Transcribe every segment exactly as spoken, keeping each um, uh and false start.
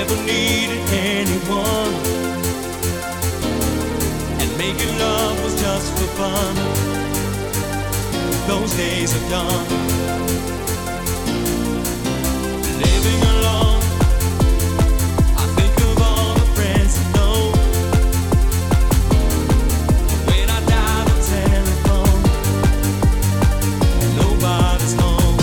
never needed anyone, and making love was just for fun. Those days are gone. Living alone, I think of all the friends I know. When I dial the telephone, nobody's home.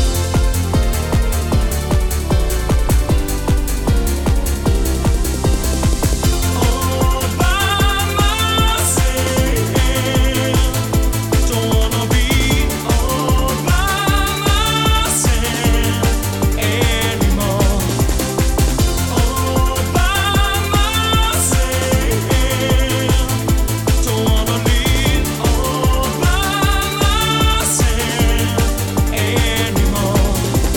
All by myself, don't wanna be all by myself anymore. All by myself, don't wanna live all by myself anymore.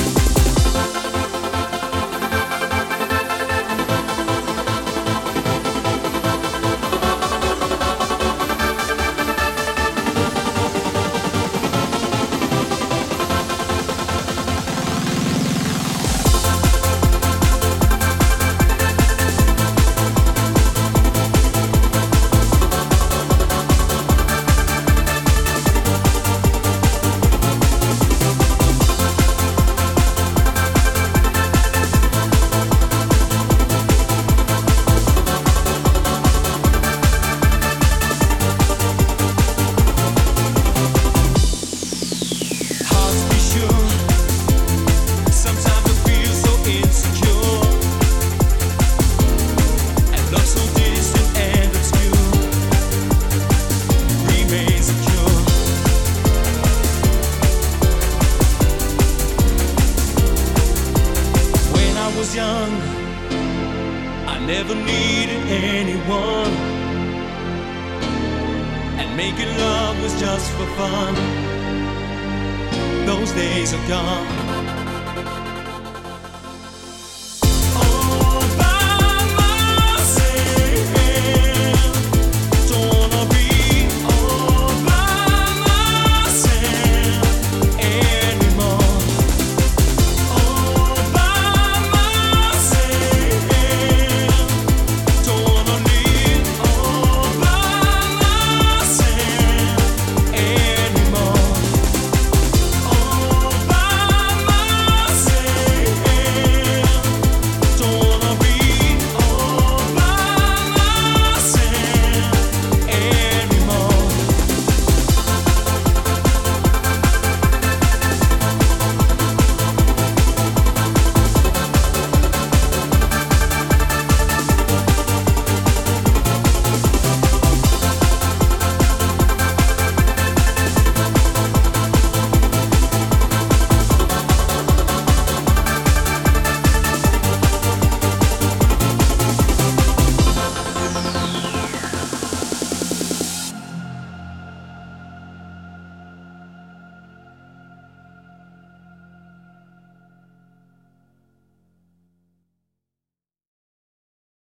Hard to be sure. Sometimes I feel so insecure, and love so distant and obscure remains secure. When I was young, I never needed anyone, and making love was just for fun. Those days are gone.